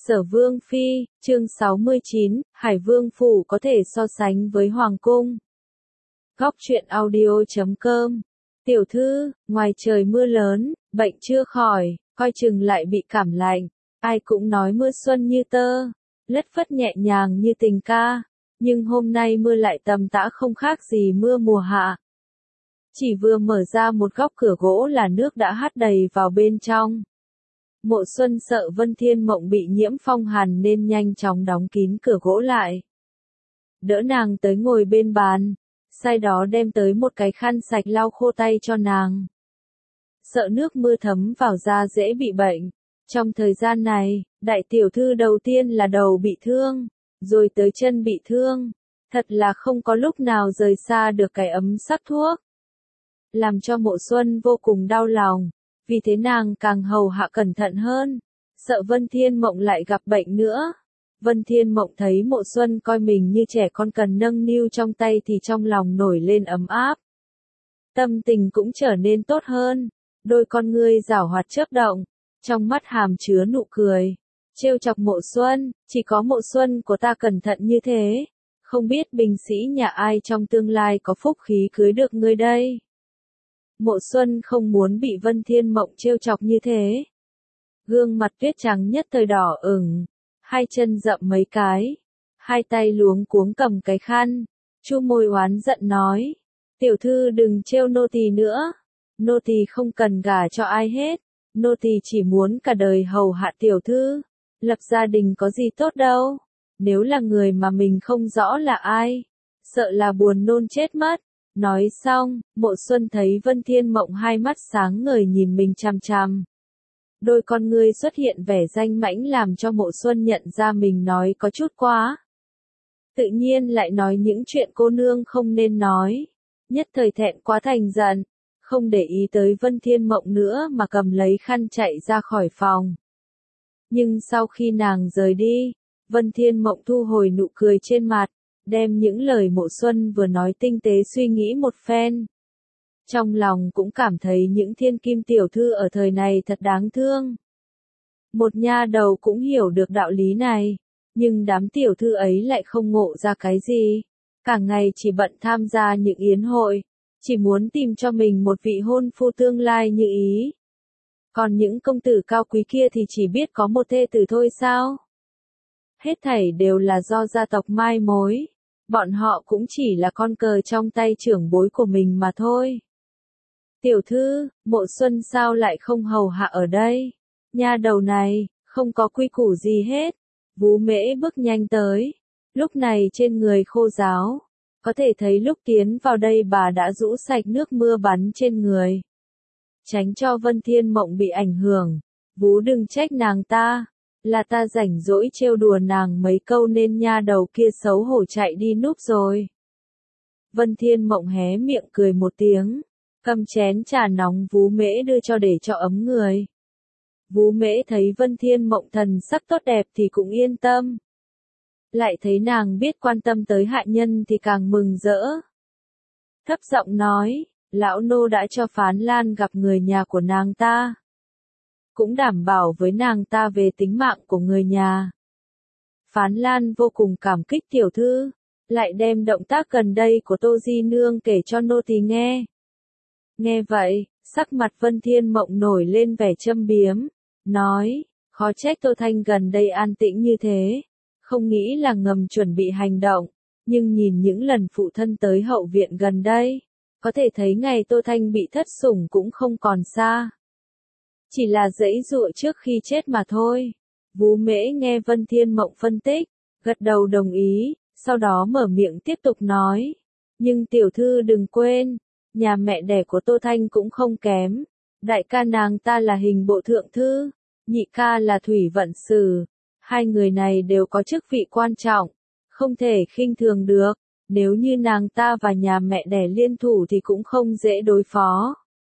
Sở Vương Phi, chương 69, Hải Vương Phủ có thể so sánh với Hoàng Cung. Góc truyện audio.com. Tiểu thư, ngoài trời mưa lớn, bệnh chưa khỏi, coi chừng lại bị cảm lạnh. Ai cũng nói mưa xuân như tơ, lất phất nhẹ nhàng như tình ca. Nhưng hôm nay mưa lại tầm tã không khác gì mưa mùa hạ. Chỉ vừa mở ra một góc cửa gỗ là nước đã hắt đầy vào bên trong. Mộ Xuân sợ Vân Thiên Mộng bị nhiễm phong hàn nên nhanh chóng đóng kín cửa gỗ lại. Đỡ nàng tới ngồi bên bàn, sau đó đem tới một cái khăn sạch lau khô tay cho nàng. Sợ nước mưa thấm vào da dễ bị bệnh. Trong thời gian này, đại tiểu thư đầu tiên là đầu bị thương, rồi tới chân bị thương. Thật là không có lúc nào rời xa được cái ấm sắc thuốc. Làm cho Mộ Xuân vô cùng đau lòng. Vì thế nàng càng hầu hạ cẩn thận hơn, sợ Vân Thiên Mộng lại gặp bệnh nữa. Vân Thiên Mộng thấy Mộ Xuân coi mình như trẻ con cần nâng niu trong tay thì trong lòng nổi lên ấm áp. Tâm tình cũng trở nên tốt hơn, đôi con ngươi giảo hoạt chớp động, trong mắt hàm chứa nụ cười. Trêu chọc Mộ Xuân, chỉ có Mộ Xuân của ta cẩn thận như thế, không biết bình sĩ nhà ai trong tương lai có phúc khí cưới được ngươi đây. Mộ Xuân không muốn bị Vân Thiên Mộng trêu chọc như thế. Gương mặt tuyết trắng nhất thời đỏ ửng, hai chân dậm mấy cái, hai tay luống cuống cầm cái khăn, chu môi oán giận nói, tiểu thư đừng trêu nô tỳ nữa, nô tỳ không cần gả cho ai hết, nô tỳ chỉ muốn cả đời hầu hạ tiểu thư, lập gia đình có gì tốt đâu, nếu là người mà mình không rõ là ai, sợ là buồn nôn chết mất. Nói xong, Mộ Xuân thấy Vân Thiên Mộng hai mắt sáng ngời nhìn mình chằm chằm. Đôi con ngươi xuất hiện vẻ danh mãnh làm cho Mộ Xuân nhận ra mình nói có chút quá. Tự nhiên lại nói những chuyện cô nương không nên nói. Nhất thời thẹn quá thành giận, không để ý tới Vân Thiên Mộng nữa mà cầm lấy khăn chạy ra khỏi phòng. Nhưng sau khi nàng rời đi, Vân Thiên Mộng thu hồi nụ cười trên mặt. Đem những lời Mộ Xuân vừa nói tinh tế suy nghĩ một phen. Trong lòng cũng cảm thấy những thiên kim tiểu thư ở thời này thật đáng thương. Một nha đầu cũng hiểu được đạo lý này, nhưng đám tiểu thư ấy lại không ngộ ra cái gì. Cả ngày chỉ bận tham gia những yến hội, chỉ muốn tìm cho mình một vị hôn phu tương lai như ý. Còn những công tử cao quý kia thì chỉ biết có một thê tử thôi sao? Hết thảy đều là do gia tộc mai mối. Bọn họ cũng chỉ là con cờ trong tay trưởng bối của mình mà thôi. Tiểu thư, Mộ Xuân sao lại không hầu hạ ở đây? Nha đầu này, không có quy củ gì hết. Vú Mễ bước nhanh tới. Lúc này trên người khô ráo. Có thể thấy lúc tiến vào đây bà đã rũ sạch nước mưa bắn trên người. Tránh cho Vân Thiên Mộng bị ảnh hưởng. Vú đừng trách nàng ta. Là ta rảnh rỗi trêu đùa nàng mấy câu nên nha đầu kia xấu hổ chạy đi núp rồi. Vân Thiên Mộng hé miệng cười một tiếng, cầm chén trà nóng Vú Mễ đưa cho để cho ấm người. Vú Mễ thấy Vân Thiên Mộng thần sắc tốt đẹp thì cũng yên tâm. Lại thấy nàng biết quan tâm tới hạ nhân thì càng mừng rỡ. Thấp giọng nói, lão nô đã cho Phán Lan gặp người nhà của nàng ta. Cũng đảm bảo với nàng ta về tính mạng của người nhà. Phán Lan vô cùng cảm kích tiểu thư, lại đem động tác gần đây của Tô Di Nương kể cho nô tỳ nghe. Nghe vậy, sắc mặt Vân Thiên Mộng nổi lên vẻ châm biếm, nói, khó trách Tô Thanh gần đây an tĩnh như thế, không nghĩ là ngầm chuẩn bị hành động, nhưng nhìn những lần phụ thân tới hậu viện gần đây, có thể thấy ngày Tô Thanh bị thất sủng cũng không còn xa. Chỉ là giãy giụa trước khi chết mà thôi. Vú Mễ nghe Vân Thiên Mộng phân tích, gật đầu đồng ý, sau đó mở miệng tiếp tục nói. Nhưng tiểu thư đừng quên, nhà mẹ đẻ của Tô Thanh cũng không kém. Đại ca nàng ta là hình bộ thượng thư, nhị ca là thủy vận sử. Hai người này đều có chức vị quan trọng, không thể khinh thường được. Nếu như nàng ta và nhà mẹ đẻ liên thủ thì cũng không dễ đối phó.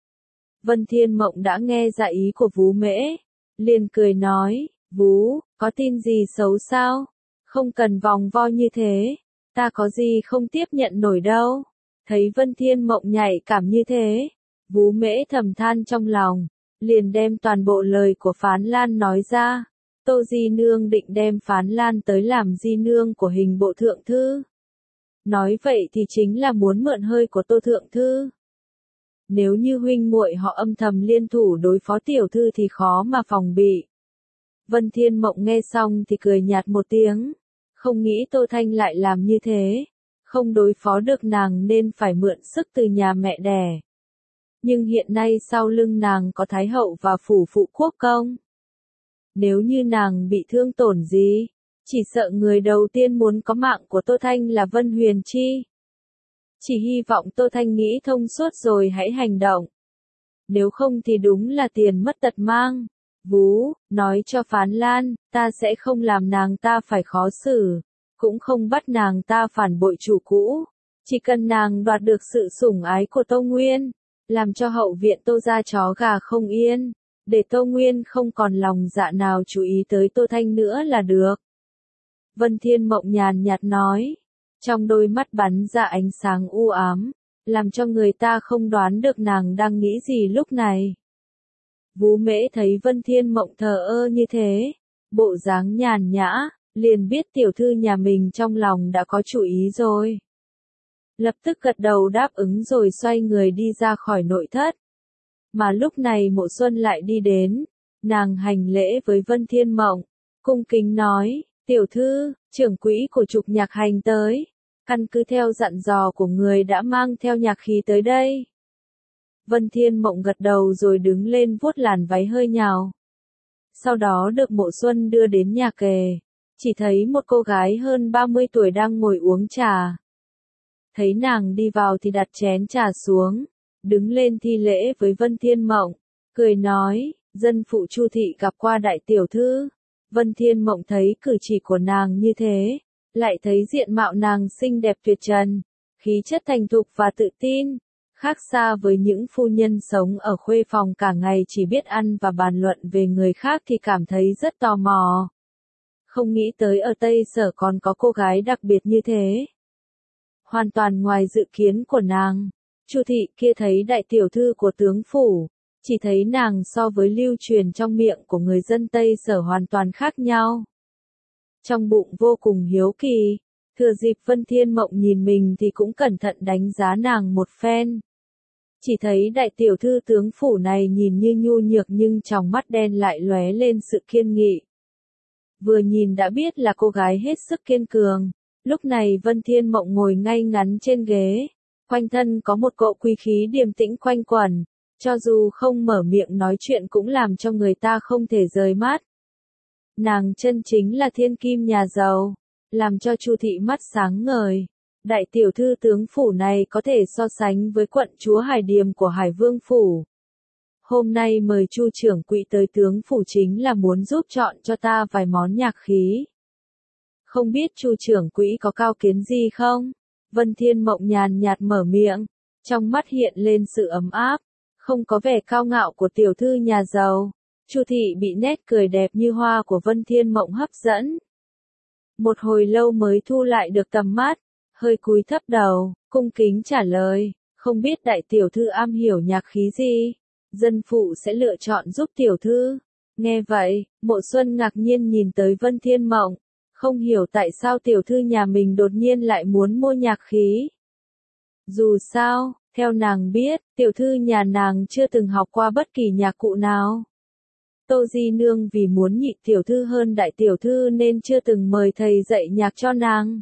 Vân Thiên Mộng đã nghe ra ý của Vú Mễ, liền cười nói, Vú, có tin gì xấu sao? Không cần vòng vo như thế, ta có gì không tiếp nhận nổi đâu. Thấy Vân Thiên Mộng nhạy cảm như thế, Vú Mễ thầm than trong lòng, liền đem toàn bộ lời của Phán Lan nói ra. Tô Di Nương định đem Phán Lan tới làm di nương của hình bộ thượng thư. Nói vậy thì chính là muốn mượn hơi của Tô thượng thư. Nếu như huynh muội họ âm thầm liên thủ đối phó tiểu thư thì khó mà phòng bị. Vân Thiên Mộng nghe xong thì cười nhạt một tiếng. Không nghĩ Tô Thanh lại làm như thế. Không đối phó được nàng nên phải mượn sức từ nhà mẹ đẻ. Nhưng hiện nay sau lưng nàng có Thái Hậu và phủ phụ quốc công. Nếu như nàng bị thương tổn gì, chỉ sợ người đầu tiên muốn có mạng của Tô Thanh là Vân Huyền Chi. Chỉ hy vọng Tô Thanh nghĩ thông suốt rồi hãy hành động. Nếu không thì đúng là tiền mất tật mang. Vú, nói cho Phán Lan, ta sẽ không làm nàng ta phải khó xử, cũng không bắt nàng ta phản bội chủ cũ. Chỉ cần nàng đoạt được sự sủng ái của Tô Nguyên, làm cho hậu viện Tô gia chó gà không yên, để Tô Nguyên không còn lòng dạ nào chú ý tới Tô Thanh nữa là được. Vân Thiên Mộng nhàn nhạt nói, trong đôi mắt bắn ra ánh sáng u ám, làm cho người ta không đoán được nàng đang nghĩ gì lúc này. Vú Mễ thấy Vân Thiên Mộng thờ ơ như thế, bộ dáng nhàn nhã, liền biết tiểu thư nhà mình trong lòng đã có chủ ý rồi. Lập tức gật đầu đáp ứng rồi xoay người đi ra khỏi nội thất. Mà lúc này Mộ Xuân lại đi đến, nàng hành lễ với Vân Thiên Mộng, cung kính nói, tiểu thư, trưởng quỹ của trục nhạc hành tới, căn cứ theo dặn dò của người đã mang theo nhạc khí tới đây. Vân Thiên Mộng gật đầu rồi đứng lên vuốt làn váy hơi nhào. Sau đó được Mộ Xuân đưa đến nhà kề, chỉ thấy một cô gái hơn 30 tuổi đang ngồi uống trà. Thấy nàng đi vào thì đặt chén trà xuống, đứng lên thi lễ với Vân Thiên Mộng, cười nói, dân phụ Chu thị gặp qua đại tiểu thư. Vân Thiên Mộng thấy cử chỉ của nàng như thế, lại thấy diện mạo nàng xinh đẹp tuyệt trần, khí chất thành thục và tự tin, khác xa với những phu nhân sống ở khuê phòng cả ngày chỉ biết ăn và bàn luận về người khác thì cảm thấy rất tò mò. Không nghĩ tới ở Tây Sở còn có cô gái đặc biệt như thế. Hoàn toàn ngoài dự kiến của nàng. Chu thị kia thấy đại tiểu thư của tướng phủ, chỉ thấy nàng so với lưu truyền trong miệng của người dân Tây Sở hoàn toàn khác nhau. Trong bụng vô cùng hiếu kỳ, thừa dịp Vân Thiên Mộng nhìn mình thì cũng cẩn thận đánh giá nàng một phen. Chỉ thấy đại tiểu thư tướng phủ này nhìn như nhu nhược nhưng trong mắt đen lại lóe lên sự kiên nghị. Vừa nhìn đã biết là cô gái hết sức kiên cường. Lúc này Vân Thiên Mộng ngồi ngay ngắn trên ghế, quanh thân có một cỗ quý khí điềm tĩnh quanh quẩn, cho dù không mở miệng nói chuyện cũng làm cho người ta không thể rời mắt. Nàng chân chính là thiên kim nhà giàu, làm cho Chu thị mắt sáng ngời. Đại tiểu thư tướng phủ này có thể so sánh với quận chúa Hải Điềm của Hải Vương phủ. Hôm nay mời Chu trưởng quỹ tới tướng phủ chính là muốn giúp chọn cho ta vài món nhạc khí. Không biết Chu trưởng quỹ có cao kiến gì không? Vân Thiên Mộng nhàn nhạt mở miệng, trong mắt hiện lên sự ấm áp, không có vẻ cao ngạo của tiểu thư nhà giàu. Chu thị bị nét cười đẹp như hoa của Vân Thiên Mộng hấp dẫn. Một hồi lâu mới thu lại được tầm mắt, hơi cúi thấp đầu, cung kính trả lời, không biết đại tiểu thư am hiểu nhạc khí gì, dân phụ sẽ lựa chọn giúp tiểu thư. Nghe vậy, Mộ Xuân ngạc nhiên nhìn tới Vân Thiên Mộng, không hiểu tại sao tiểu thư nhà mình đột nhiên lại muốn mua nhạc khí. Dù sao, theo nàng biết, tiểu thư nhà nàng chưa từng học qua bất kỳ nhạc cụ nào. Tô Di Nương vì muốn nhị tiểu thư hơn đại tiểu thư nên chưa từng mời thầy dạy nhạc cho nàng.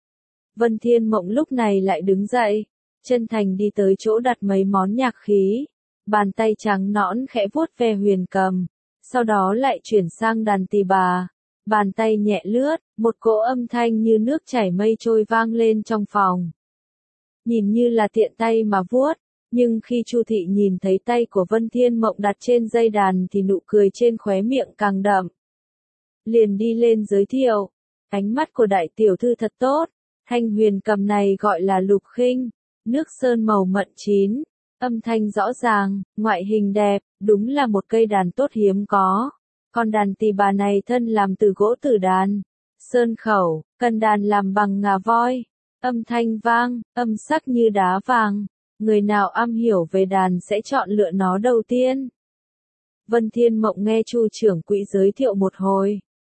Vân Thiên Mộng lúc này lại đứng dậy, chân thành đi tới chỗ đặt mấy món nhạc khí, bàn tay trắng nõn khẽ vuốt ve huyền cầm, sau đó lại chuyển sang đàn tỳ bà, bàn tay nhẹ lướt, một cỗ âm thanh như nước chảy mây trôi vang lên trong phòng. Nhìn như là tiện tay mà vuốt, nhưng khi Chu thị nhìn thấy tay của Vân Thiên Mộng đặt trên dây đàn thì nụ cười trên khóe miệng càng đậm. Liền đi lên giới thiệu, ánh mắt của đại tiểu thư thật tốt, thanh huyền cầm này gọi là lục khinh, nước sơn màu mận chín, âm thanh rõ ràng, ngoại hình đẹp, đúng là một cây đàn tốt hiếm có. Còn đàn tỳ bà này thân làm từ gỗ tử đàn, sơn khẩu, cần đàn làm bằng ngà voi, âm thanh vang, âm sắc như đá vàng. Người nào am hiểu về đàn sẽ chọn lựa nó đầu tiên. Vân Thiên Mộng nghe Chu trưởng quỹ giới thiệu một hồi,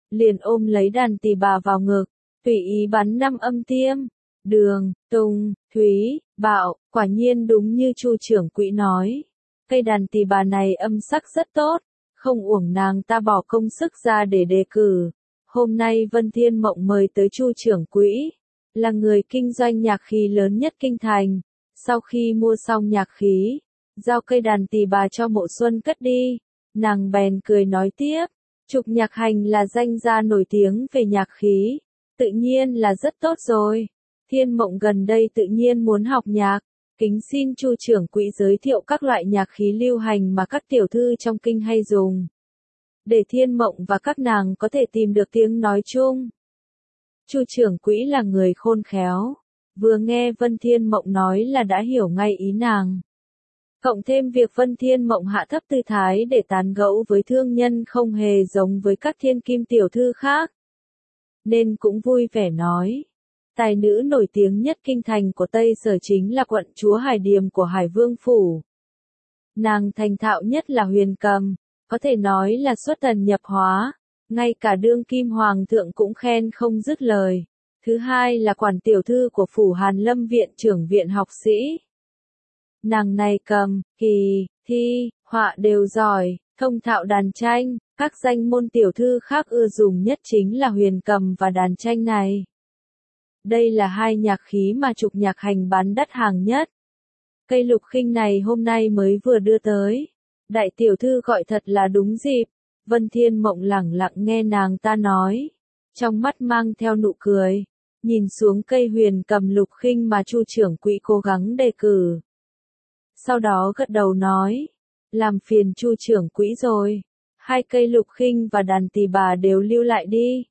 liền ôm lấy đàn tỳ bà vào ngực, tùy ý bắn 5 âm tiêm. Đường, Tùng, Thúy, Bạo, quả nhiên đúng như Chu trưởng quỹ nói. Cây đàn tỳ bà này âm sắc rất tốt, không uổng nàng ta bỏ công sức ra để đề cử. Hôm nay Vân Thiên Mộng mời tới Chu trưởng quỹ, là người kinh doanh nhạc khí lớn nhất kinh thành. Sau khi mua xong nhạc khí, giao cây đàn tỳ bà cho Mộ Xuân cất đi, nàng bèn cười nói tiếp, Trục Nhạc Hành là danh gia nổi tiếng về nhạc khí, tự nhiên là rất tốt rồi. Thiên Mộng gần đây tự nhiên muốn học nhạc, kính xin Chu trưởng quỹ giới thiệu các loại nhạc khí lưu hành mà các tiểu thư trong kinh hay dùng, để Thiên Mộng và các nàng có thể tìm được tiếng nói chung. Chu trưởng quỹ là người khôn khéo, vừa nghe Vân Thiên Mộng nói là đã hiểu ngay ý nàng. Cộng thêm việc Vân Thiên Mộng hạ thấp tư thái để tán gẫu với thương nhân không hề giống với các thiên kim tiểu thư khác, nên cũng vui vẻ nói. Tài nữ nổi tiếng nhất kinh thành của Tây Sở chính là quận chúa Hải Điềm của Hải Vương Phủ. Nàng thành thạo nhất là huyền cầm, có thể nói là xuất thần nhập hóa, ngay cả đương kim hoàng thượng cũng khen không dứt lời. Thứ hai là quản tiểu thư của Phủ Hàn Lâm viện trưởng viện học sĩ. Nàng này cầm, kỳ, thi, họa đều giỏi, thông thạo đàn tranh, các danh môn tiểu thư khác ưa dùng nhất chính là huyền cầm và đàn tranh này. Đây là hai nhạc khí mà Trục Nhạc Hành bán đắt hàng nhất. Cây lục khinh này hôm nay mới vừa đưa tới. Đại tiểu thư gọi thật là đúng dịp. Vân Thiên Mộng lẳng lặng nghe nàng ta nói, trong mắt mang theo nụ cười, nhìn xuống cây huyền cầm lục khinh mà Chu trưởng quỹ cố gắng đề cử. Sau đó gật đầu nói, làm phiền Chu trưởng quỹ rồi, hai cây lục khinh và đàn tỳ bà đều lưu lại đi.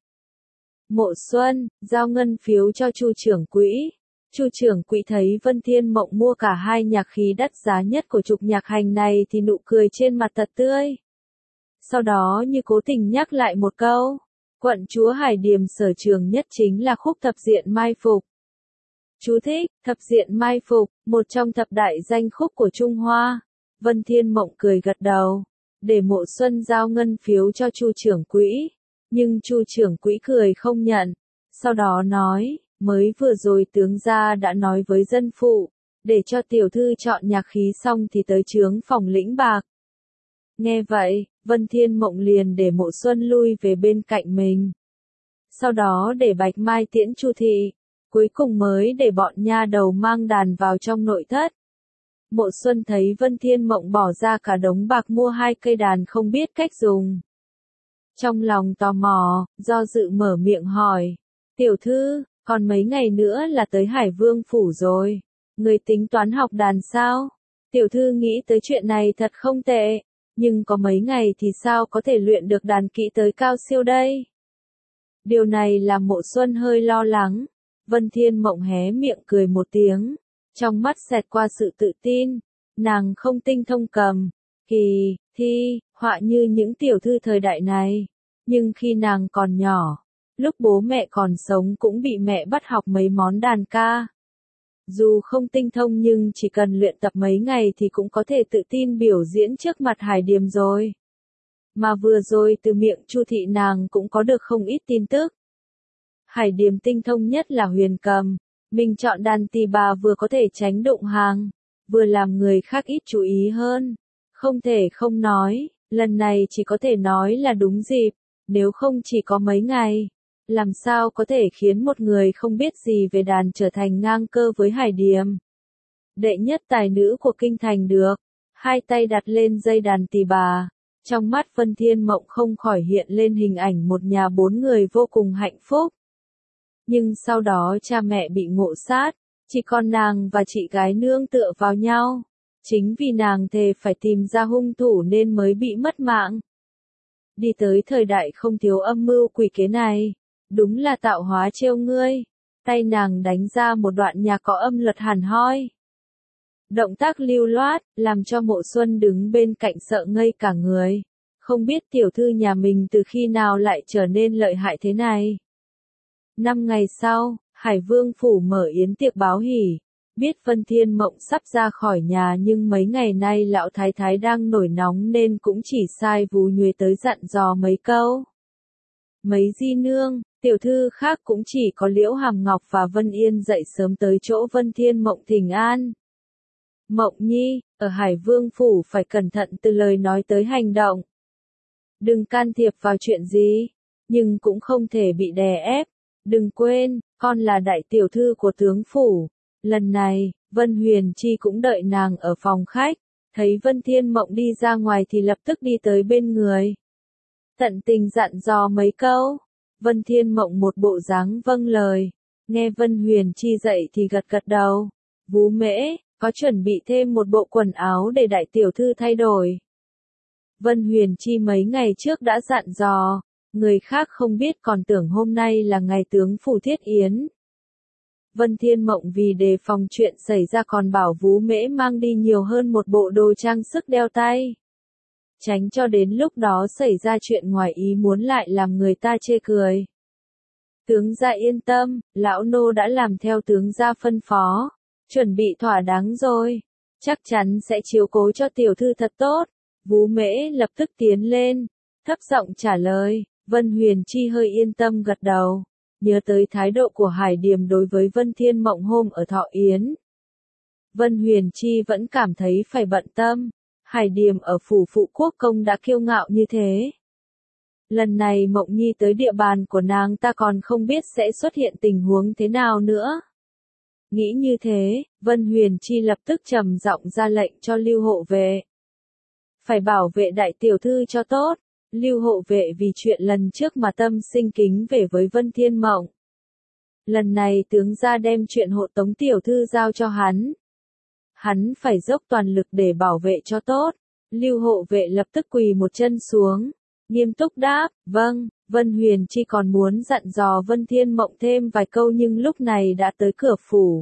Mộ Xuân, giao ngân phiếu cho Chu trưởng quỹ. Chu trưởng quỹ thấy Vân Thiên Mộng mua cả hai nhạc khí đắt giá nhất của Trục Nhạc Hành này thì nụ cười trên mặt thật tươi. Sau đó như cố tình nhắc lại một câu, quận chúa Hải Điềm sở trường nhất chính là khúc thập diện mai phục. Chú thích, thập diện mai phục, một trong thập đại danh khúc của Trung Hoa. Vân Thiên Mộng cười gật đầu, để Mộ Xuân giao ngân phiếu cho Chu trưởng quỹ. Nhưng Chu trưởng quỹ cười không nhận, sau đó nói, mới vừa rồi tướng gia đã nói với dân phụ, để cho tiểu thư chọn nhạc khí xong thì tới trướng phòng lĩnh bạc. Nghe vậy, Vân Thiên Mộng liền để Mộ Xuân lui về bên cạnh mình. Sau đó để Bạch Mai tiễn Chu thị, cuối cùng mới để bọn nha đầu mang đàn vào trong nội thất. Mộ Xuân thấy Vân Thiên Mộng bỏ ra cả đống bạc mua hai cây đàn không biết cách dùng. Trong lòng tò mò, do dự mở miệng hỏi, tiểu thư, còn mấy ngày nữa là tới Hải Vương Phủ rồi, người tính toán học đàn sao? Tiểu thư nghĩ tới chuyện này thật không tệ, nhưng có mấy ngày thì sao có thể luyện được đàn kỹ tới cao siêu đây? Điều này làm Mộ Xuân hơi lo lắng. Vân Thiên Mộng hé miệng cười một tiếng, trong mắt xẹt qua sự tự tin, nàng không tinh thông cầm, kỳ, thi, họa như những tiểu thư thời đại này, nhưng khi nàng còn nhỏ, lúc bố mẹ còn sống cũng bị mẹ bắt học mấy món đàn ca. Dù không tinh thông nhưng chỉ cần luyện tập mấy ngày thì cũng có thể tự tin biểu diễn trước mặt Hải Điềm rồi. Mà vừa rồi từ miệng Chu thị nàng cũng có được không ít tin tức. Hải Điềm tinh thông nhất là huyền cầm, mình chọn đàn tỳ bà vừa có thể tránh đụng hàng, vừa làm người khác ít chú ý hơn. Không thể không nói, lần này chỉ có thể nói là đúng dịp, nếu không chỉ có mấy ngày, làm sao có thể khiến một người không biết gì về đàn trở thành ngang cơ với Hải Điềm. Đệ nhất tài nữ của kinh thành được, hai tay đặt lên dây đàn tỳ bà, trong mắt Vân Thiên Mộng không khỏi hiện lên hình ảnh một nhà bốn người vô cùng hạnh phúc. Nhưng sau đó cha mẹ bị ngộ sát, chỉ còn nàng và chị gái nương tựa vào nhau. Chính vì nàng thề phải tìm ra hung thủ nên mới bị mất mạng. Đi tới thời đại không thiếu âm mưu quỷ kế này, đúng là tạo hóa trêu ngươi. Tay nàng đánh ra một đoạn nhạc có âm luật hẳn hoi. Động tác lưu loát, làm cho Mộ Xuân đứng bên cạnh sợ ngây cả người. Không biết tiểu thư nhà mình từ khi nào lại trở nên lợi hại thế này. 5 ngày sau, Hải Vương Phủ mở yến tiệc báo hỉ. Biết Vân Thiên Mộng sắp ra khỏi nhà nhưng mấy ngày nay lão thái thái đang nổi nóng nên cũng chỉ sai Vú Nhuế tới dặn dò mấy câu. Mấy di nương, tiểu thư khác cũng chỉ có Liễu Hàm Ngọc và Vân Yên dậy sớm tới chỗ Vân Thiên Mộng thỉnh an. Mộng nhi, ở Hải Vương Phủ phải cẩn thận từ lời nói tới hành động. Đừng can thiệp vào chuyện gì, nhưng cũng không thể bị đè ép. Đừng quên, con là đại tiểu thư của tướng phủ. Lần này, Vân Huyền Chi cũng đợi nàng ở phòng khách, thấy Vân Thiên Mộng đi ra ngoài thì lập tức đi tới bên người. Tận tình dặn dò mấy câu, Vân Thiên Mộng một bộ dáng vâng lời, nghe Vân Huyền Chi dậy thì gật gật đầu. Vú Mễ, có chuẩn bị thêm một bộ quần áo để đại tiểu thư thay đổi. Vân Huyền Chi mấy ngày trước đã dặn dò, người khác không biết còn tưởng hôm nay là ngày tướng phủ thiết yến. Vân Thiên Mộng vì đề phòng chuyện xảy ra còn bảo Vú Mễ mang đi nhiều hơn một bộ đồ trang sức đeo tay. Tránh cho đến lúc đó xảy ra chuyện ngoài ý muốn lại làm người ta chê cười. Tướng gia yên tâm, lão nô đã làm theo tướng gia phân phó, chuẩn bị thỏa đáng rồi, chắc chắn sẽ chiếu cố cho tiểu thư thật tốt. Vú Mễ lập tức tiến lên, thấp giọng trả lời. Vân Huyền Chi hơi yên tâm gật đầu, nhớ tới thái độ của Hải Điềm đối với Vân Thiên Mộng hôm ở Thọ Yến. Vân Huyền Chi vẫn cảm thấy phải bận tâm, Hải Điềm ở phủ phụ quốc công đã kiêu ngạo như thế. Lần này Mộng Nhi tới địa bàn của nàng ta còn không biết sẽ xuất hiện tình huống thế nào nữa. Nghĩ như thế, Vân Huyền Chi lập tức trầm giọng ra lệnh cho Lưu hộ vệ. Phải bảo vệ đại tiểu thư cho tốt. Lưu hộ vệ vì chuyện lần trước mà tâm sinh kính về với Vân Thiên Mộng. Lần này tướng gia đem chuyện hộ tống tiểu thư giao cho hắn. Hắn phải dốc toàn lực để bảo vệ cho tốt. Lưu hộ vệ lập tức quỳ một chân xuống, nghiêm túc đáp, vâng. Vân Huyền Chi còn muốn dặn dò Vân Thiên Mộng thêm vài câu nhưng lúc này đã tới cửa phủ.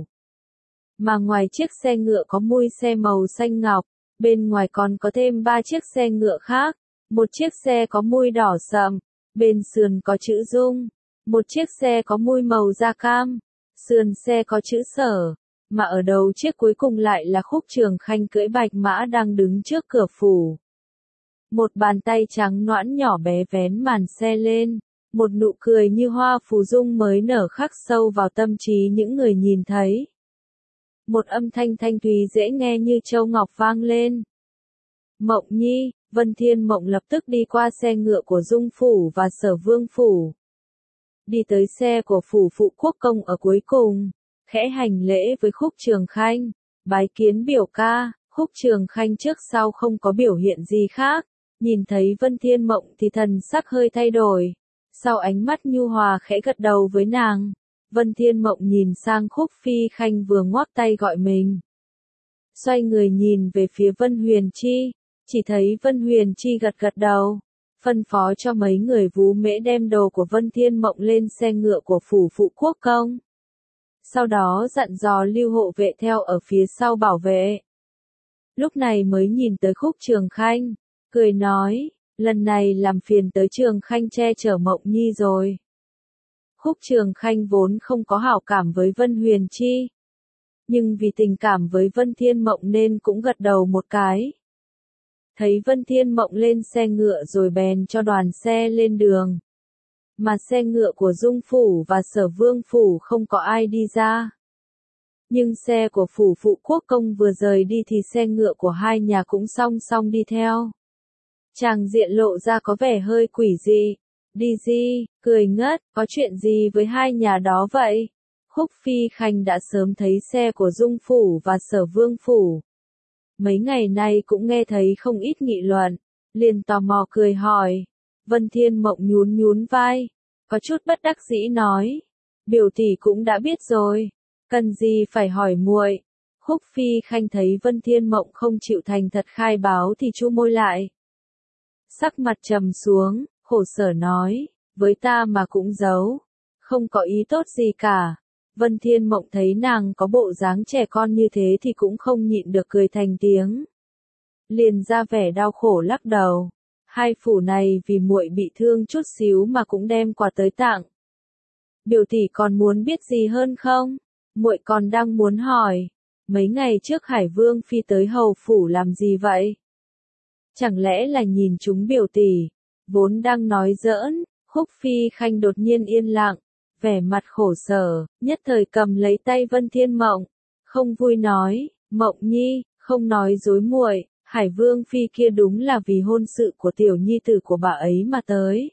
Mà ngoài chiếc xe ngựa có mui xe màu xanh ngọc, bên ngoài còn có thêm 3 chiếc xe ngựa khác. Một chiếc xe có mui đỏ sậm, bên sườn có chữ Dung. Một chiếc xe có mui màu da cam, sườn xe có chữ Sở. Mà ở đầu chiếc cuối cùng lại là Khúc Trường Khanh cưỡi bạch mã đang đứng trước cửa phủ. Một bàn tay trắng nõn nhỏ bé vén màn xe lên, một nụ cười như hoa phù dung mới nở khắc sâu vào tâm trí những người nhìn thấy. Một âm thanh thanh thúy dễ nghe như châu ngọc vang lên. Mộng Nhi. Vân Thiên Mộng lập tức đi qua xe ngựa của Dung phủ và Sở Vương phủ. Đi tới xe của phủ phụ quốc công ở cuối cùng, khẽ hành lễ với Khúc Trường Khanh, bái kiến biểu ca. Khúc Trường Khanh trước sau không có biểu hiện gì khác, nhìn thấy Vân Thiên Mộng thì thần sắc hơi thay đổi, sau ánh mắt nhu hòa khẽ gật đầu với nàng. Vân Thiên Mộng nhìn sang Khúc Phi Khanh vừa ngoắc tay gọi mình. Xoay người nhìn về phía Vân Huyền Chi. Chỉ thấy Vân Huyền Chi gật gật đầu, phân phó cho mấy người Vú Mễ đem đồ của Vân Thiên Mộng lên xe ngựa của phủ phụ quốc công. Sau đó dặn dò Lưu hộ vệ theo ở phía sau bảo vệ. Lúc này mới nhìn tới Khúc Trường Khanh, cười nói, lần này làm phiền tới Trường Khanh che chở Mộng Nhi rồi. Khúc Trường Khanh vốn không có hảo cảm với Vân Huyền Chi, nhưng vì tình cảm với Vân Thiên Mộng nên cũng gật đầu một cái. Thấy Vân Thiên Mộng lên xe ngựa rồi bèn cho đoàn xe lên đường. Mà xe ngựa của Dung phủ và Sở Vương phủ không có ai đi ra. Nhưng xe của phủ phụ quốc công vừa rời đi thì xe ngựa của hai nhà cũng song song đi theo. Tràng diện lộ ra có vẻ hơi quỷ dị. Đi gì, cười ngất, có chuyện gì với hai nhà đó vậy? Khúc Phi Khanh đã sớm thấy xe của Dung phủ và Sở Vương phủ. Mấy ngày nay cũng nghe thấy không ít nghị luận, liền tò mò cười hỏi. Vân Thiên Mộng nhún nhún vai, có chút bất đắc dĩ nói, biểu tỷ cũng đã biết rồi, cần gì phải hỏi muội. Khúc Phi Khanh thấy Vân Thiên Mộng không chịu thành thật khai báo thì chu môi lại. Sắc mặt trầm xuống, khổ sở nói, với ta mà cũng giấu, không có ý tốt gì cả. Vân Thiên Mộng thấy nàng có bộ dáng trẻ con như thế thì cũng không nhịn được cười thành tiếng. Liền ra vẻ đau khổ lắc đầu. Hai phủ này vì muội bị thương chút xíu mà cũng đem quà tới tặng. Biểu tỷ còn muốn biết gì hơn không? Muội còn đang muốn hỏi. Mấy ngày trước Hải Vương phi tới hầu phủ làm gì vậy? Chẳng lẽ là nhìn chúng biểu tỷ? Vốn đang nói giỡn, Khúc Phi Khanh đột nhiên yên lặng, vẻ mặt khổ sở, nhất thời cầm lấy tay Vân Thiên Mộng, không vui nói, Mộng Nhi, không nói dối muội, Hải Vương Phi kia đúng là vì hôn sự của tiểu nhi tử của bà ấy mà tới.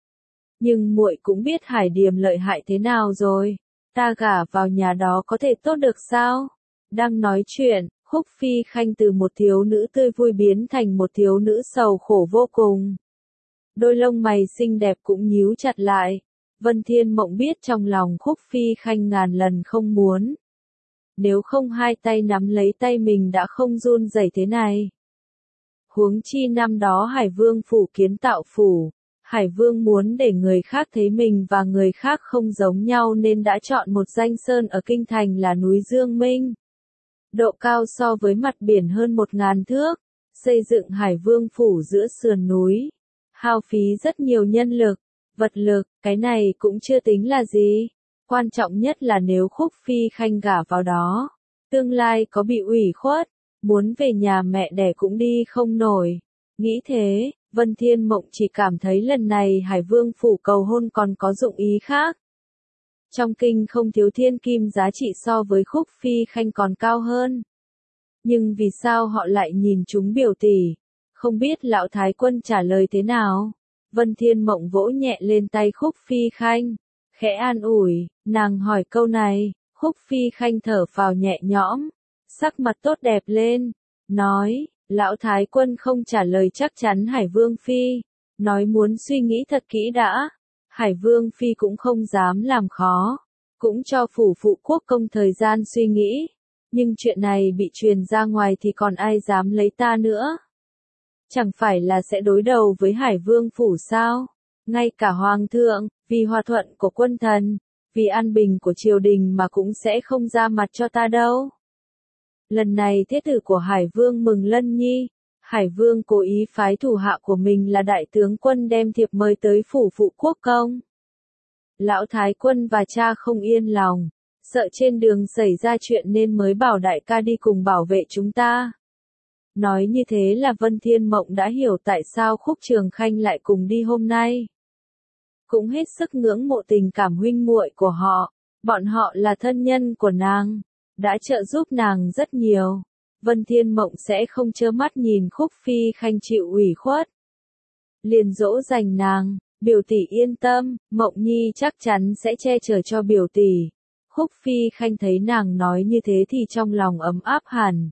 Nhưng muội cũng biết Hải Điềm lợi hại thế nào rồi, ta gả vào nhà đó có thể tốt được sao? Đang nói chuyện, Khúc Phi Khanh từ một thiếu nữ tươi vui biến thành một thiếu nữ sầu khổ vô cùng. Đôi lông mày xinh đẹp cũng nhíu chặt lại. Vân Thiên Mộng biết trong lòng Khúc Phi Khanh ngàn lần không muốn. Nếu không hai tay nắm lấy tay mình đã không run rẩy thế này. Huống chi năm đó Hải Vương phủ kiến tạo phủ, Hải Vương muốn để người khác thấy mình và người khác không giống nhau nên đã chọn một danh sơn ở kinh thành là núi Dương Minh. Độ cao so với mặt biển hơn 1000 thước, xây dựng Hải Vương phủ giữa sườn núi. Hao phí rất nhiều nhân lực, vật lực, cái này cũng chưa tính là gì. Quan trọng nhất là nếu Khúc Phi Khanh gả vào đó, tương lai có bị ủy khuất, muốn về nhà mẹ đẻ cũng đi không nổi. Nghĩ thế, Vân Thiên Mộng chỉ cảm thấy lần này Hải Vương phủ cầu hôn còn có dụng ý khác. Trong kinh không thiếu thiên kim giá trị so với Khúc Phi Khanh còn cao hơn. Nhưng vì sao họ lại nhìn chúng biểu tỷ? Không biết lão thái quân trả lời thế nào? Vân Thiên Mộng vỗ nhẹ lên tay Khúc Phi Khanh, khẽ an ủi, nàng hỏi câu này, Khúc Phi Khanh thở phào nhẹ nhõm, sắc mặt tốt đẹp lên, nói, lão thái quân không trả lời chắc chắn Hải Vương Phi, nói muốn suy nghĩ thật kỹ đã. Hải Vương Phi cũng không dám làm khó, cũng cho phủ phụ quốc công thời gian suy nghĩ, nhưng chuyện này bị truyền ra ngoài thì còn ai dám lấy ta nữa. Chẳng phải là sẽ đối đầu với Hải Vương phủ sao? Ngay cả Hoàng thượng, vì hòa thuận của quân thần, vì an bình của triều đình mà cũng sẽ không ra mặt cho ta đâu. Lần này thế tử của Hải Vương Mừng Lân Nhi, Hải Vương cố ý phái thủ hạ của mình là đại tướng quân đem thiệp mời tới phủ phụ quốc công. Lão thái quân và cha không yên lòng, sợ trên đường xảy ra chuyện nên mới bảo đại ca đi cùng bảo vệ chúng ta. Nói như thế là Vân Thiên Mộng đã hiểu tại sao Khúc Trường Khanh lại cùng đi hôm nay. Cũng hết sức ngưỡng mộ tình cảm huynh muội của họ, bọn họ là thân nhân của nàng, đã trợ giúp nàng rất nhiều. Vân Thiên Mộng sẽ không trơ mắt nhìn Khúc Phi Khanh chịu ủy khuất. Liền dỗ dành nàng, biểu tỷ yên tâm, Mộng Nhi chắc chắn sẽ che chở cho biểu tỷ. Khúc Phi Khanh thấy nàng nói như thế thì trong lòng ấm áp hẳn.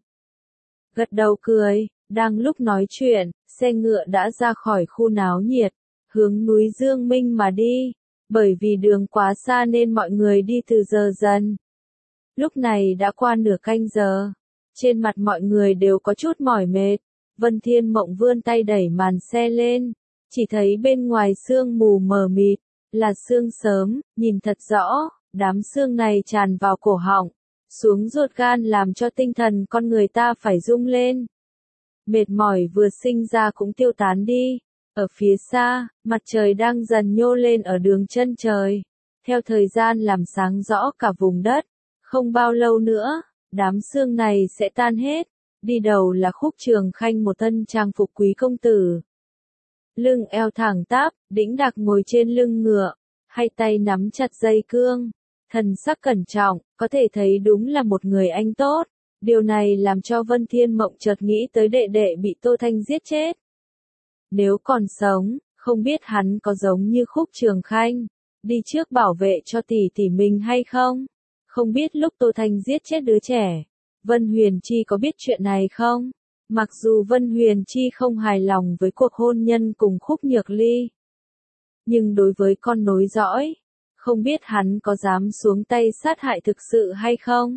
Gật đầu cười, đang lúc nói chuyện, xe ngựa đã ra khỏi khu náo nhiệt, hướng núi Dương Minh mà đi, bởi vì đường quá xa nên mọi người đi từ giờ dần. Lúc này đã qua nửa canh giờ, trên mặt mọi người đều có chút mỏi mệt, Vân Thiên Mộng vươn tay đẩy màn xe lên, chỉ thấy bên ngoài sương mù mờ mịt, là sương sớm, nhìn thật rõ, đám sương này tràn vào cổ họng, xuống ruột gan làm cho tinh thần con người ta phải rung lên. Mệt mỏi vừa sinh ra cũng tiêu tán đi. Ở phía xa, mặt trời đang dần nhô lên ở đường chân trời, theo thời gian làm sáng rõ cả vùng đất. Không bao lâu nữa, đám sương này sẽ tan hết. Đi đầu là Khúc Trường Khanh một thân trang phục quý công tử. Lưng eo thẳng tắp, đĩnh đạc ngồi trên lưng ngựa, hai tay nắm chặt dây cương. Thần sắc cẩn trọng, có thể thấy đúng là một người anh tốt. Điều này làm cho Vân Thiên Mộng chợt nghĩ tới đệ đệ bị Tô Thanh giết chết. Nếu còn sống, không biết hắn có giống như Khúc Trường Khanh, đi trước bảo vệ cho tỷ tỷ mình hay không? Không biết lúc Tô Thanh giết chết đứa trẻ, Vân Huyền Chi có biết chuyện này không? Mặc dù Vân Huyền Chi không hài lòng với cuộc hôn nhân cùng Khúc Nhược Ly, nhưng đối với con nối dõi, không biết hắn có dám xuống tay sát hại thực sự hay không?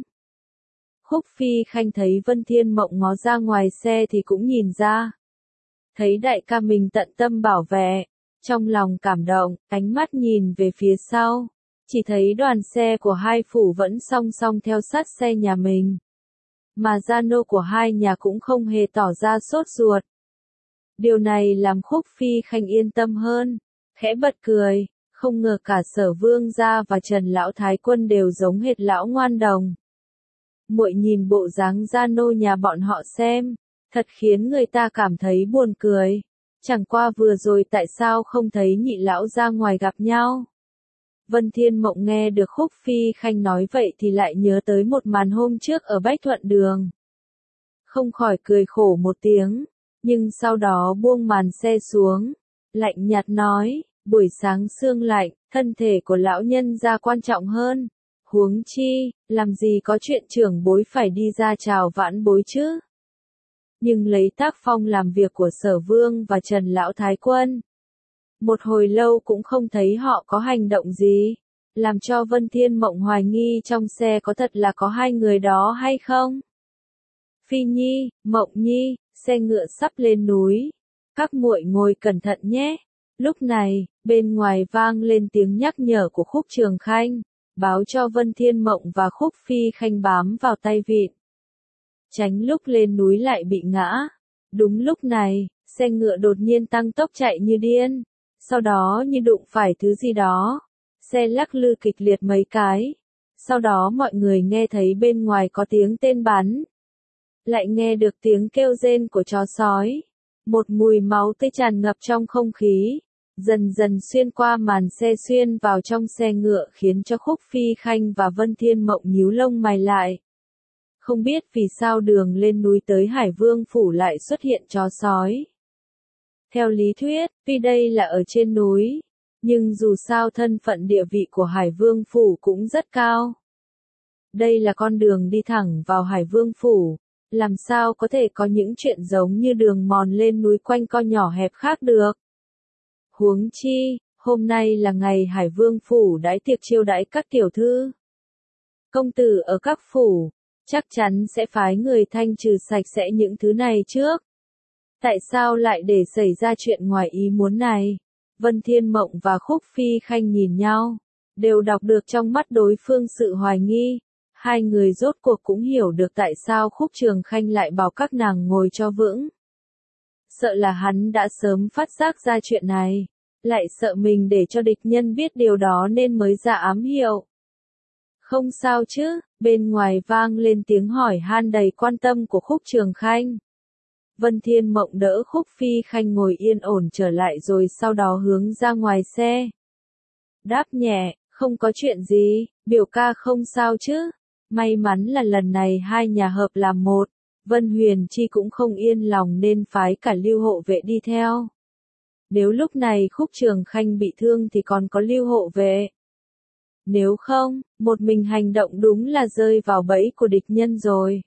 Khúc Phi Khanh thấy Vân Thiên Mộng ngó ra ngoài xe thì cũng nhìn ra. Thấy đại ca mình tận tâm bảo vệ, trong lòng cảm động, ánh mắt nhìn về phía sau, chỉ thấy đoàn xe của hai phủ vẫn song song theo sát xe nhà mình. Mà gia nô của hai nhà cũng không hề tỏ ra sốt ruột. Điều này làm Khúc Phi Khanh yên tâm hơn, khẽ bật cười, không ngờ cả Sở Vương gia và Trần Lão Thái Quân đều giống hệt lão ngoan đồng. Muội nhìn bộ dáng gia nô nhà bọn họ xem, thật khiến người ta cảm thấy buồn cười. Chẳng qua vừa rồi tại sao không thấy nhị lão ra ngoài gặp nhau? Vân Thiên Mộng nghe được Khúc Phi Khanh nói vậy thì lại nhớ tới một màn hôm trước ở Bách Thuận Đường. Không khỏi cười khổ một tiếng, nhưng sau đó buông màn xe xuống, lạnh nhạt nói, buổi sáng sương lạnh, thân thể của lão nhân gia quan trọng hơn. Huống chi, làm gì có chuyện trưởng bối phải đi ra chào vãn bối chứ? Nhưng lấy tác phong làm việc của Sở Vương và Trần Lão Thái Quân, một hồi lâu cũng không thấy họ có hành động gì, làm cho Vân Thiên Mộng hoài nghi trong xe có thật là có hai người đó hay không. Phi Nhi, Mộng Nhi, xe ngựa sắp lên núi, các muội ngồi cẩn thận nhé. Lúc này, bên ngoài vang lên tiếng nhắc nhở của Khúc Trường Khanh, báo cho Vân Thiên Mộng và Khúc Phi Khanh bám vào tay vịn, tránh lúc lên núi lại bị ngã. Đúng lúc này, xe ngựa đột nhiên tăng tốc chạy như điên, sau đó như đụng phải thứ gì đó, xe lắc lư kịch liệt mấy cái, sau đó mọi người nghe thấy bên ngoài có tiếng tên bắn, lại nghe được tiếng kêu rên của chó sói, một mùi máu tươi tràn ngập trong không khí, dần dần xuyên qua màn xe xuyên vào trong xe ngựa khiến cho Khúc Phi Khanh và Vân Thiên Mộng nhíu lông mày lại. Không biết vì sao đường lên núi tới Hải Vương Phủ lại xuất hiện chó sói. Theo lý thuyết, tuy đây là ở trên núi, nhưng dù sao thân phận địa vị của Hải Vương Phủ cũng rất cao. Đây là con đường đi thẳng vào Hải Vương Phủ, làm sao có thể có những chuyện giống như đường mòn lên núi quanh co nhỏ hẹp khác được. Huống chi, hôm nay là ngày Hải Vương Phủ đãi tiệc chiêu đãi các tiểu thư. Công tử ở các phủ, chắc chắn sẽ phái người thanh trừ sạch sẽ những thứ này trước. Tại sao lại để xảy ra chuyện ngoài ý muốn này? Vân Thiên Mộng và Khúc Phi Khanh nhìn nhau, đều đọc được trong mắt đối phương sự hoài nghi. Hai người rốt cuộc cũng hiểu được tại sao Khúc Trường Khanh lại bảo các nàng ngồi cho vững. Sợ là hắn đã sớm phát giác ra chuyện này, lại sợ mình để cho địch nhân biết điều đó nên mới ra ám hiệu. Không sao chứ, bên ngoài vang lên tiếng hỏi han đầy quan tâm của Khúc Trường Khanh. Vân Thiên Mộng đỡ Khúc Phi Khanh ngồi yên ổn trở lại rồi sau đó hướng ra ngoài xe. Đáp nhẹ, không có chuyện gì, biểu ca không sao chứ. May mắn là lần này hai nhà hợp làm một, Vân Huyền Chi cũng không yên lòng nên phái cả Lưu hộ vệ đi theo. Nếu lúc này Khúc Trường Khanh bị thương thì còn có Lưu hộ vệ. Nếu không, một mình hành động đúng là rơi vào bẫy của địch nhân rồi.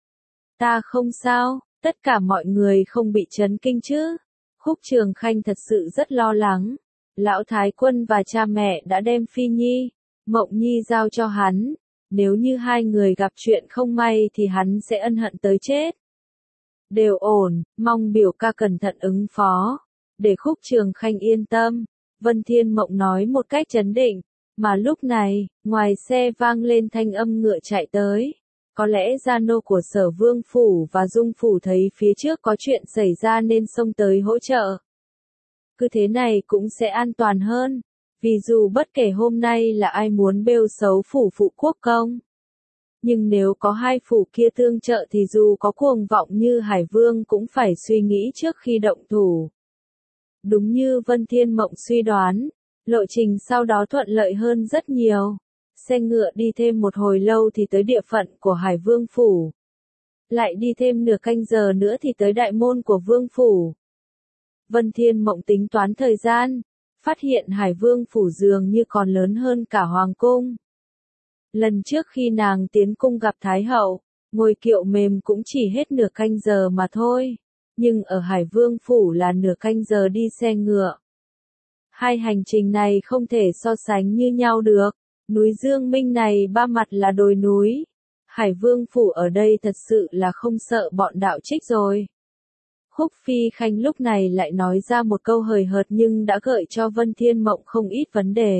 Ta không sao, tất cả mọi người không bị chấn kinh chứ. Khúc Trường Khanh thật sự rất lo lắng. Lão Thái Quân và cha mẹ đã đem Phi Nhi, Mộng Nhi giao cho hắn. Nếu như hai người gặp chuyện không may thì hắn sẽ ân hận tới chết. Đều ổn, mong biểu ca cẩn thận ứng phó. Để Khúc Trường Khanh yên tâm, Vân Thiên Mộng nói một cách trấn định. Mà lúc này, ngoài xe vang lên thanh âm ngựa chạy tới. Có lẽ gia nô của Sở Vương Phủ và Dung Phủ thấy phía trước có chuyện xảy ra nên xông tới hỗ trợ. Cứ thế này cũng sẽ an toàn hơn. Vì dù bất kể hôm nay là ai muốn bêu xấu phủ phụ quốc công. Nhưng nếu có hai phủ kia tương trợ thì dù có cuồng vọng như Hải Vương cũng phải suy nghĩ trước khi động thủ. Đúng như Vân Thiên Mộng suy đoán, lộ trình sau đó thuận lợi hơn rất nhiều. Xe ngựa đi thêm một hồi lâu thì tới địa phận của Hải Vương Phủ. Lại đi thêm nửa canh giờ nữa thì tới đại môn của Vương Phủ. Vân Thiên Mộng tính toán thời gian, phát hiện Hải Vương Phủ dường như còn lớn hơn cả Hoàng Cung. Lần trước khi nàng tiến cung gặp Thái Hậu, ngồi kiệu mềm cũng chỉ hết nửa canh giờ mà thôi. Nhưng ở Hải Vương Phủ là nửa canh giờ đi xe ngựa. Hai hành trình này không thể so sánh như nhau được. Núi Dương Minh này ba mặt là đồi núi. Hải Vương Phủ ở đây thật sự là không sợ bọn đạo trích rồi. Khúc Phi Khanh lúc này lại nói ra một câu hời hợt nhưng đã gợi cho Vân Thiên Mộng không ít vấn đề.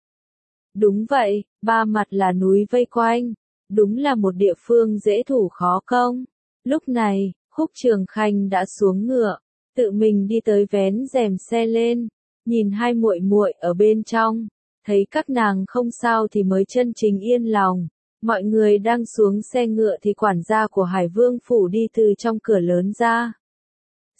Đúng vậy, ba mặt là núi vây quanh. Đúng là một địa phương dễ thủ khó công. Lúc này, Khúc Trường Khanh đã xuống ngựa, tự mình đi tới vén rèm xe lên, nhìn hai muội muội ở bên trong, thấy các nàng không sao thì mới chân chính yên lòng. Mọi người đang xuống xe ngựa thì quản gia của Hải Vương Phủ đi từ trong cửa lớn ra.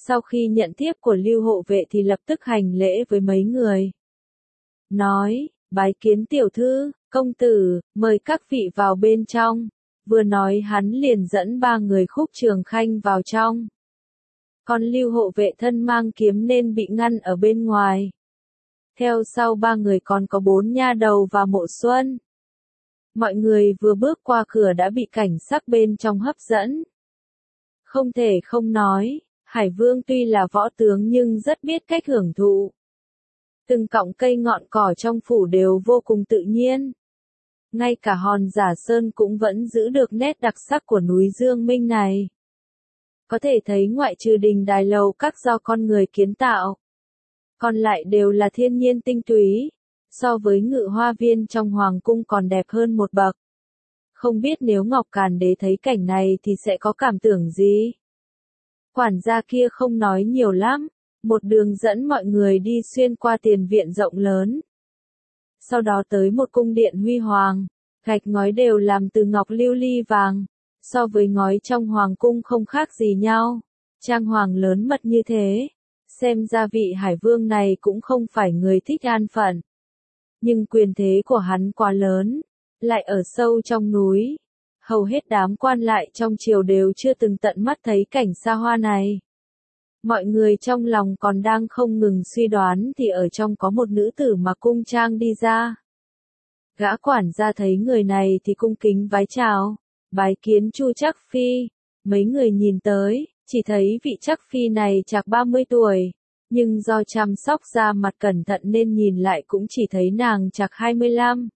Sau khi nhận thiếp của Lưu hộ vệ thì lập tức hành lễ với mấy người. Nói, bái kiến tiểu thư, công tử, mời các vị vào bên trong. Vừa nói hắn liền dẫn 3 người Khúc Trường Khanh vào trong. Còn Lưu hộ vệ thân mang kiếm nên bị ngăn ở bên ngoài. Theo sau 3 người còn có 4 nha đầu và Mộ Xuân. Mọi người vừa bước qua cửa đã bị cảnh sắc bên trong hấp dẫn. Không thể không nói, Hải Vương tuy là võ tướng nhưng rất biết cách hưởng thụ. Từng cọng cây ngọn cỏ trong phủ đều vô cùng tự nhiên. Ngay cả hòn Giả Sơn cũng vẫn giữ được nét đặc sắc của núi Dương Minh này. Có thể thấy ngoại trừ đình đài lầu các do con người kiến tạo, còn lại đều là thiên nhiên tinh túy, so với Ngự Hoa Viên trong hoàng cung còn đẹp hơn một bậc. Không biết nếu Ngọc Càn Đế thấy cảnh này thì sẽ có cảm tưởng gì? Quản gia kia không nói nhiều lắm, một đường dẫn mọi người đi xuyên qua tiền viện rộng lớn. Sau đó tới một cung điện huy hoàng, gạch ngói đều làm từ ngọc lưu ly vàng, so với ngói trong hoàng cung không khác gì nhau. Trang hoàng lớn mật như thế, xem ra vị Hải Vương này cũng không phải người thích an phận. Nhưng quyền thế của hắn quá lớn, lại ở sâu trong núi. Hầu hết đám quan lại trong triều đều chưa từng tận mắt thấy cảnh xa hoa này. Mọi người trong lòng còn đang không ngừng suy đoán thì ở trong có một nữ tử mặc cung trang đi ra. Gã quản gia thấy người này thì cung kính vái chào, bái kiến Chu Trắc Phi. Mấy người nhìn tới, chỉ thấy vị Trắc Phi này chạc 30 tuổi, nhưng do chăm sóc da mặt cẩn thận nên nhìn lại cũng chỉ thấy nàng chạc 25,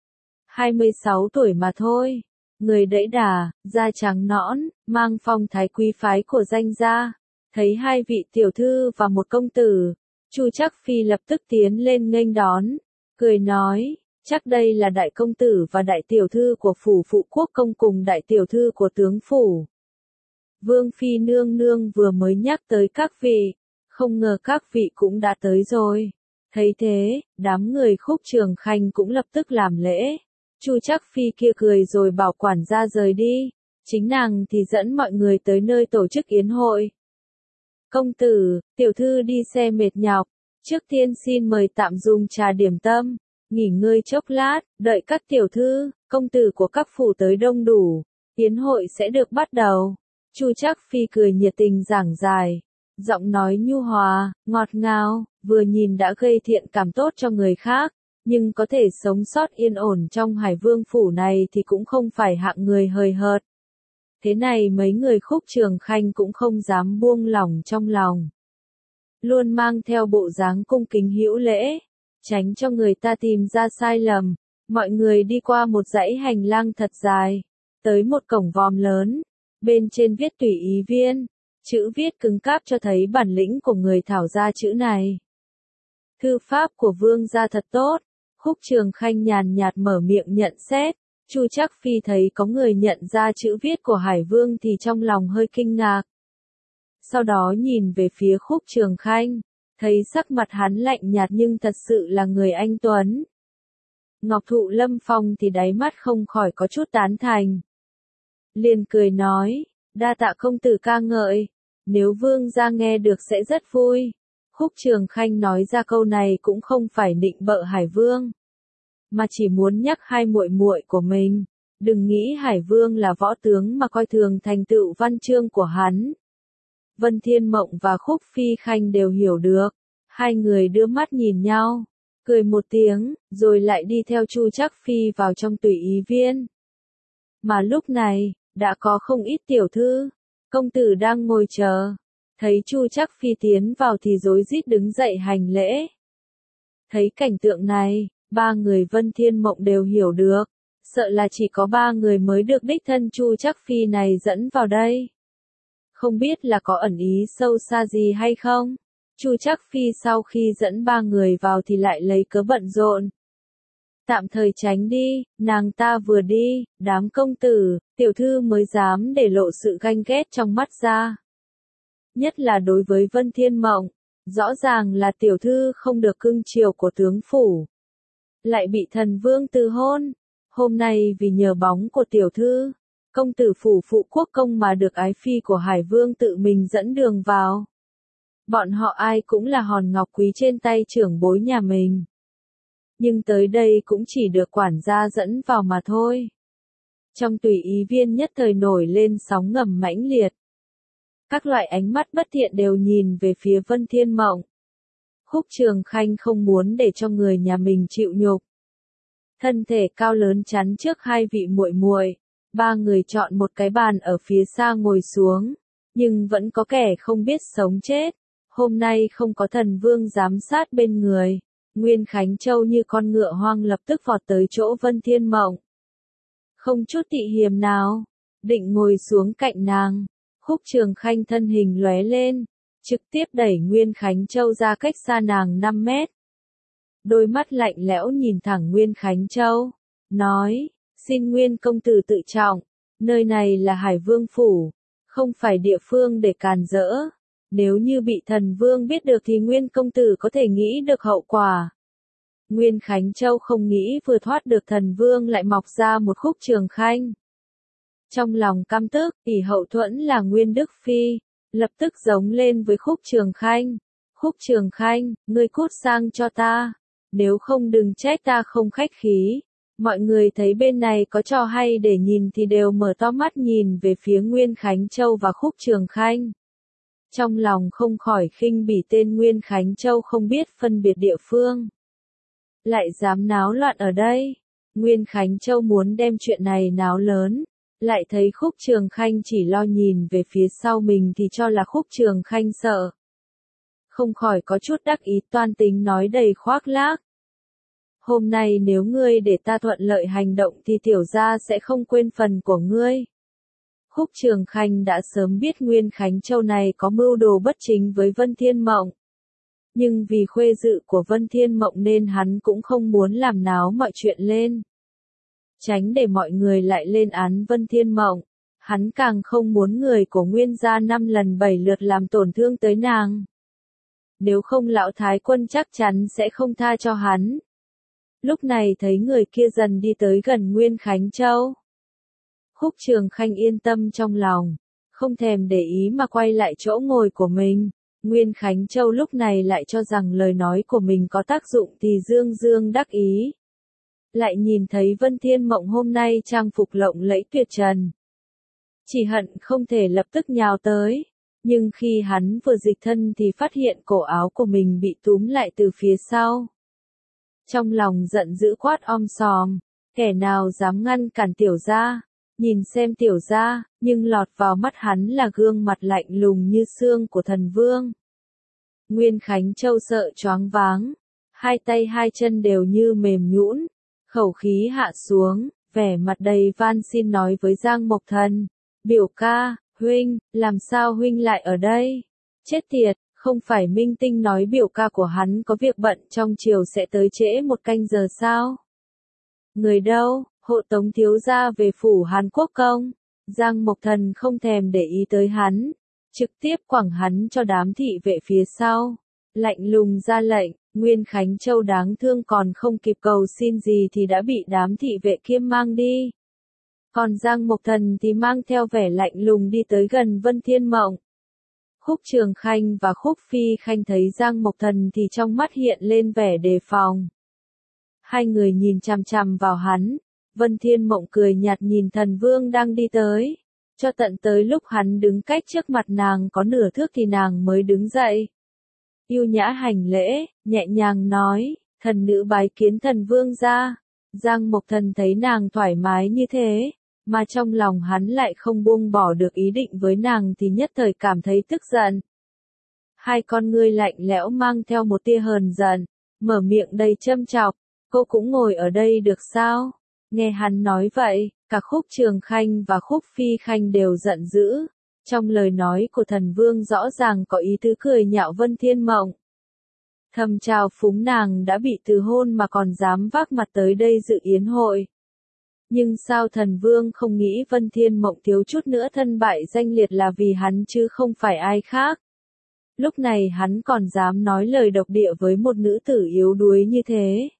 26 tuổi mà thôi. Người đẫy đà, da trắng nõn, mang phong thái quý phái của danh gia. Thấy 2 vị tiểu thư và một công tử, Chu Trắc Phi lập tức tiến lên nghênh đón, cười nói, chắc đây là đại công tử và đại tiểu thư của phủ phụ quốc công cùng đại tiểu thư của tướng phủ. Vương Phi nương nương vừa mới nhắc tới các vị, không ngờ các vị cũng đã tới rồi. Thấy thế, đám người Khúc Trường Khanh cũng lập tức làm lễ. Chu Trắc Phi kia cười rồi bảo quản gia rời đi, chính nàng thì dẫn mọi người tới nơi tổ chức yến hội. Công tử, tiểu thư đi xe mệt nhọc, trước tiên xin mời tạm dùng trà điểm tâm, nghỉ ngơi chốc lát, đợi các tiểu thư, công tử của các phủ tới đông đủ, yến hội sẽ được bắt đầu. Chu Trắc Phi cười nhiệt tình giảng giải, giọng nói nhu hòa, ngọt ngào, vừa nhìn đã gây thiện cảm tốt cho người khác, nhưng có thể sống sót yên ổn trong Hải Vương phủ này thì cũng không phải hạng người hời hợt. Thế này mấy người Khúc Trường Khanh cũng không dám buông lỏng trong lòng. Luôn mang theo bộ dáng cung kính hữu lễ, tránh cho người ta tìm ra sai lầm. Mọi người đi qua một dãy hành lang thật dài, tới một cổng vòm lớn, bên trên viết Tùy Ý Viên, chữ viết cứng cáp cho thấy bản lĩnh của người thảo ra chữ này. Thư pháp của vương gia thật tốt. Khúc Trường Khanh nhàn nhạt mở miệng nhận xét. Chu Trắc Phi thấy có người nhận ra chữ viết của Hải Vương thì trong lòng hơi kinh ngạc. Sau đó nhìn về phía Khúc Trường Khanh, thấy sắc mặt hắn lạnh nhạt nhưng thật sự là người anh tuấn. Ngọc Thụ Lâm Phong thì đáy mắt không khỏi có chút tán thành. Liền cười nói, đa tạ công tử ca ngợi, nếu vương gia nghe được sẽ rất vui. Khúc Trường Khanh nói ra câu này cũng không phải nịnh bợ Hải Vương, mà chỉ muốn nhắc 2 muội muội của mình, đừng nghĩ Hải Vương là võ tướng mà coi thường thành tựu văn chương của hắn. Vân Thiên Mộng và Khúc Phi Khanh đều hiểu được, 2 người đưa mắt nhìn nhau, cười một tiếng, rồi lại đi theo Chu Trắc Phi vào trong Tùy Ý Viên. Mà lúc này, đã có không ít tiểu thư, công tử đang ngồi chờ, thấy Chu Trắc Phi tiến vào thì rối rít đứng dậy hành lễ. Thấy cảnh tượng này, 3 người Vân Thiên Mộng đều hiểu được, sợ là chỉ có 3 người mới được đích thân Chu Trắc Phi này dẫn vào đây. Không biết là có ẩn ý sâu xa gì hay không? Chu Trắc Phi sau khi dẫn 3 người vào thì lại lấy cớ bận rộn. Tạm thời tránh đi, nàng ta vừa đi, đám công tử, tiểu thư mới dám để lộ sự ganh ghét trong mắt ra. Nhất là đối với Vân Thiên Mộng, rõ ràng là tiểu thư không được cưng chiều của tướng phủ. Lại bị thần vương từ hôn. Hôm nay vì nhờ bóng của tiểu thư, công tử phủ phụ quốc công mà được ái phi của Hải Vương tự mình dẫn đường vào. Bọn họ ai cũng là hòn ngọc quý trên tay trưởng bối nhà mình. Nhưng tới đây cũng chỉ được quản gia dẫn vào mà thôi. Trong tùy ý viên nhất thời nổi lên sóng ngầm mãnh liệt. Các loại ánh mắt bất thiện đều nhìn về phía Vân Thiên Mộng. Khúc Trường Khanh không muốn để cho người nhà mình chịu nhục. Thân thể cao lớn chắn trước hai vị muội muội, ba người chọn một cái bàn ở phía xa ngồi xuống, nhưng vẫn có kẻ không biết sống chết. Hôm nay không có thần vương giám sát bên người, Nguyên Khánh Châu như con ngựa hoang lập tức vọt tới chỗ Vân Thiên Mộng. Không chút tị hiềm nào, định ngồi xuống cạnh nàng. Khúc Trường Khanh thân hình lóe lên, trực tiếp đẩy Nguyên Khánh Châu ra cách xa nàng 5 mét. Đôi mắt lạnh lẽo nhìn thẳng Nguyên Khánh Châu, nói, xin Nguyên công tử tự trọng, nơi này là Hải Vương Phủ, không phải địa phương để càn rỡ. Nếu như bị thần vương biết được thì Nguyên công tử có thể nghĩ được hậu quả. Nguyên Khánh Châu không nghĩ vừa thoát được thần vương lại mọc ra một Khúc Trường Khanh. Trong lòng căm tức, ỷ hậu thuẫn là Nguyên Đức Phi, lập tức giống lên với Khúc Trường Khanh. Khúc Trường Khanh, ngươi cút sang cho ta, nếu không đừng trách ta không khách khí. Mọi người thấy bên này có trò hay để nhìn thì đều mở to mắt nhìn về phía Nguyên Khánh Châu và Khúc Trường Khanh. Trong lòng không khỏi khinh bỉ tên Nguyên Khánh Châu không biết phân biệt địa phương. Lại dám náo loạn ở đây. Nguyên Khánh Châu muốn đem chuyện này náo lớn. Lại thấy Khúc Trường Khanh chỉ lo nhìn về phía sau mình thì cho là Khúc Trường Khanh sợ. Không khỏi có chút đắc ý toan tính nói đầy khoác lác. Hôm nay nếu ngươi để ta thuận lợi hành động thì tiểu gia sẽ không quên phần của ngươi. Khúc Trường Khanh đã sớm biết Nguyên Khánh Châu này có mưu đồ bất chính với Vân Thiên Mộng. Nhưng vì khuê dự của Vân Thiên Mộng nên hắn cũng không muốn làm náo mọi chuyện lên. Tránh để mọi người lại lên án Vân Thiên Mộng, hắn càng không muốn người của Nguyên gia 5 lần 7 lượt làm tổn thương tới nàng. Nếu không lão thái quân chắc chắn sẽ không tha cho hắn. Lúc này thấy người kia dần đi tới gần Nguyên Khánh Châu. Khúc Trường Khanh yên tâm trong lòng, không thèm để ý mà quay lại chỗ ngồi của mình. Nguyên Khánh Châu lúc này lại cho rằng lời nói của mình có tác dụng thì dương dương đắc ý. Lại nhìn thấy Vân Thiên Mộng hôm nay trang phục lộng lẫy tuyệt trần. Chỉ hận không thể lập tức nhào tới. Nhưng khi hắn vừa dịch thân thì phát hiện cổ áo của mình bị túm lại từ phía sau. Trong lòng giận dữ quát om sòm, kẻ nào dám ngăn cản tiểu gia, nhìn xem tiểu gia, nhưng lọt vào mắt hắn là gương mặt lạnh lùng như xương của thần vương. Nguyên Khánh Châu sợ choáng váng, hai tay hai chân đều như mềm nhũn, khẩu khí hạ xuống, vẻ mặt đầy van xin nói với Giang Mộc Thần, biểu ca, huynh, làm sao huynh lại ở đây? Chết tiệt, không phải Minh Tinh nói biểu ca của hắn có việc bận trong chiều sẽ tới trễ 1 canh giờ sao? Người đâu, hộ tống thiếu gia về phủ Hàn Quốc công? Giang Mộc Thần không thèm để ý tới hắn, trực tiếp quẳng hắn cho đám thị vệ phía sau, lạnh lùng ra lệnh. Nguyên Khánh Châu đáng thương còn không kịp cầu xin gì thì đã bị đám thị vệ kia mang đi. Còn Giang Mộc Thần thì mang theo vẻ lạnh lùng đi tới gần Vân Thiên Mộng. Khúc Trường Khanh và Khúc Phi Khanh thấy Giang Mộc Thần thì trong mắt hiện lên vẻ đề phòng. Hai người nhìn chằm chằm vào hắn, Vân Thiên Mộng cười nhạt nhìn thần vương đang đi tới. Cho tận tới lúc hắn đứng cách trước mặt nàng có nửa thước thì nàng mới đứng dậy. Yêu nhã hành lễ, nhẹ nhàng nói, thần nữ bái kiến thần vương gia. Giang Mộc Thần thấy nàng thoải mái như thế, mà trong lòng hắn lại không buông bỏ được ý định với nàng thì nhất thời cảm thấy tức giận. Hai con ngươi lạnh lẽo mang theo một tia hờn giận, mở miệng đầy châm chọc, cô cũng ngồi ở đây được sao? Nghe hắn nói vậy, cả Khúc Trường Khanh và Khúc Phi Khanh đều giận dữ. Trong lời nói của thần vương rõ ràng có ý tứ cười nhạo Vân Thiên Mộng. Thầm chào phúng nàng đã bị từ hôn mà còn dám vác mặt tới đây dự yến hội. Nhưng sao thần vương không nghĩ Vân Thiên Mộng thiếu chút nữa thân bại danh liệt là vì hắn chứ không phải ai khác. Lúc này hắn còn dám nói lời độc địa với một nữ tử yếu đuối như thế.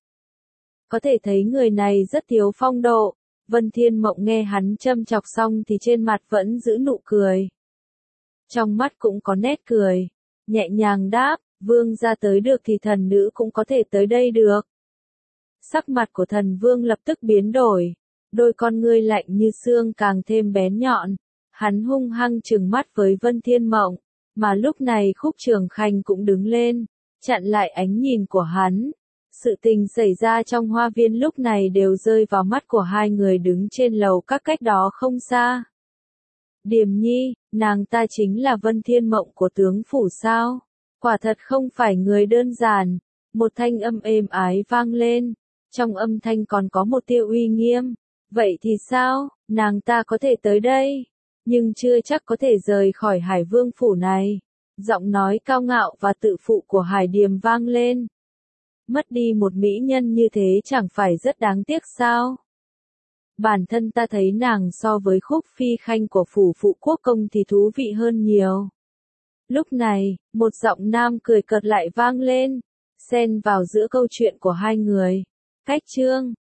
Có thể thấy người này rất thiếu phong độ. Vân Thiên Mộng nghe hắn châm chọc xong thì trên mặt vẫn giữ nụ cười. Trong mắt cũng có nét cười. nhẹ nhàng đáp, vương gia tới được thì thần nữ cũng có thể tới đây được. Sắc mặt của thần vương lập tức biến đổi, đôi con ngươi lạnh như xương càng thêm bén nhọn, hắn hung hăng trừng mắt với Vân Thiên Mộng, mà lúc này Khúc Trường Khanh cũng đứng lên, chặn lại ánh nhìn của hắn. Sự tình xảy ra trong hoa viên lúc này đều rơi vào mắt của hai người đứng trên lầu các cách đó không xa. Điềm Nhi, nàng ta chính là Vân Thiên Mộng của tướng phủ sao? Quả thật không phải người đơn giản. Một thanh âm êm ái vang lên, trong âm thanh còn có một tia uy nghiêm. Vậy thì sao, nàng ta có thể tới đây, nhưng chưa chắc có thể rời khỏi Hải Vương phủ này. Giọng nói cao ngạo và tự phụ của Hải Điềm vang lên. Mất đi một mỹ nhân như thế chẳng phải rất đáng tiếc sao? Bản thân ta thấy nàng so với Khúc Phi Khanh của phủ phụ quốc công thì thú vị hơn nhiều. Lúc này, một giọng nam cười cợt lại vang lên, xen vào giữa câu chuyện của hai người. Cách chương